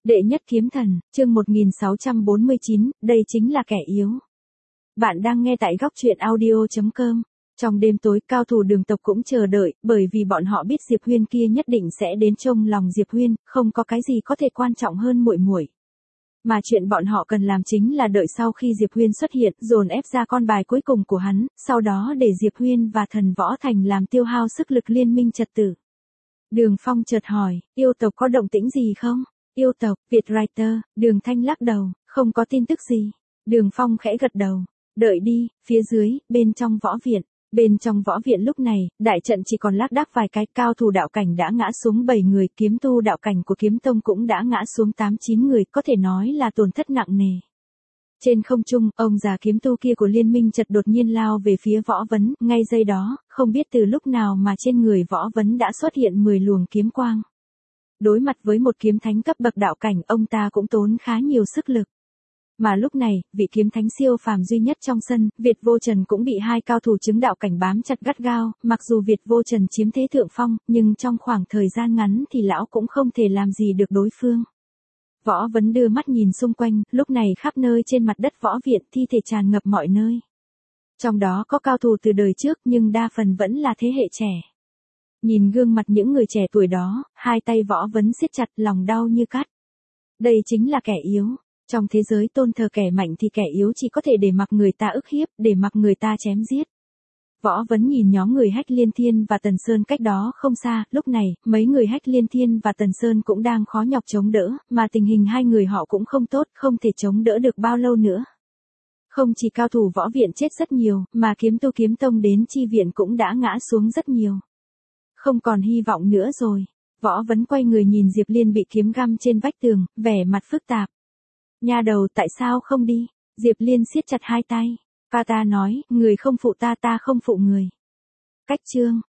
Đệ nhất kiếm thần, chương 1649, đây chính là kẻ yếu. Bạn đang nghe tại góc truyện audio.com. Trong đêm tối, cao thủ Đường tộc cũng chờ đợi, bởi vì bọn họ biết Diệp Huyên kia nhất định sẽ đến trông lòng Diệp Huyên, không có cái gì có thể quan trọng hơn muội muội. Mà chuyện bọn họ cần làm chính là đợi sau khi Diệp Huyên xuất hiện, dồn ép ra con bài cuối cùng của hắn, sau đó để Diệp Huyên và Thần Võ Thành làm tiêu hao sức lực liên minh trật tự. Đường Phong chợt hỏi, yêu tộc có động tĩnh gì không? Yêu tộc, Vietwriter, Đường Thanh lắc đầu, không có tin tức gì. Đường Phong khẽ gật đầu, đợi đi, phía dưới, bên trong võ viện. Bên trong võ viện lúc này, đại trận chỉ còn lác đác vài cái, cao thủ đạo cảnh đã ngã xuống 7 người, kiếm tu đạo cảnh của kiếm tông cũng đã ngã xuống 8-9 người, có thể nói là tổn thất nặng nề. Trên không trung, ông già kiếm tu kia của liên minh chợt đột nhiên lao về phía Võ Vấn, ngay giây đó, không biết từ lúc nào mà trên người Võ Vấn đã xuất hiện 10 luồng kiếm quang. Đối mặt với một kiếm thánh cấp bậc đạo cảnh, ông ta cũng tốn khá nhiều sức lực. Mà lúc này, vị kiếm thánh siêu phàm duy nhất trong sân, Việt Vô Trần cũng bị hai cao thủ chứng đạo cảnh bám chặt gắt gao, mặc dù Việt Vô Trần chiếm thế thượng phong, nhưng trong khoảng thời gian ngắn thì lão cũng không thể làm gì được đối phương. Võ Vấn đưa mắt nhìn xung quanh, lúc này khắp nơi trên mặt đất võ viện thi thể tràn ngập mọi nơi. Trong đó có cao thủ từ đời trước nhưng đa phần vẫn là thế hệ trẻ. Nhìn gương mặt những người trẻ tuổi đó, hai tay Võ Vấn siết chặt, lòng đau như cắt. Đây chính là kẻ yếu. Trong thế giới tôn thờ kẻ mạnh thì kẻ yếu chỉ có thể để mặc người ta ức hiếp, để mặc người ta chém giết. Võ Vấn nhìn nhóm người Hách Liên Thiên và Tần Sơn cách đó không xa, lúc này, mấy người Hách Liên Thiên và Tần Sơn cũng đang khó nhọc chống đỡ, mà tình hình hai người họ cũng không tốt, không thể chống đỡ được bao lâu nữa. Không chỉ cao thủ võ viện chết rất nhiều, mà kiếm tu kiếm tông đến chi viện cũng đã ngã xuống rất nhiều. Không còn hy vọng nữa rồi. Võ Vấn quay người nhìn Diệp Liên bị kiếm găm trên vách tường, vẻ mặt phức tạp. Nha đầu, tại sao không đi? Diệp Liên siết chặt hai tay. Ta nói, người không phụ ta, ta không phụ người. Cách chương.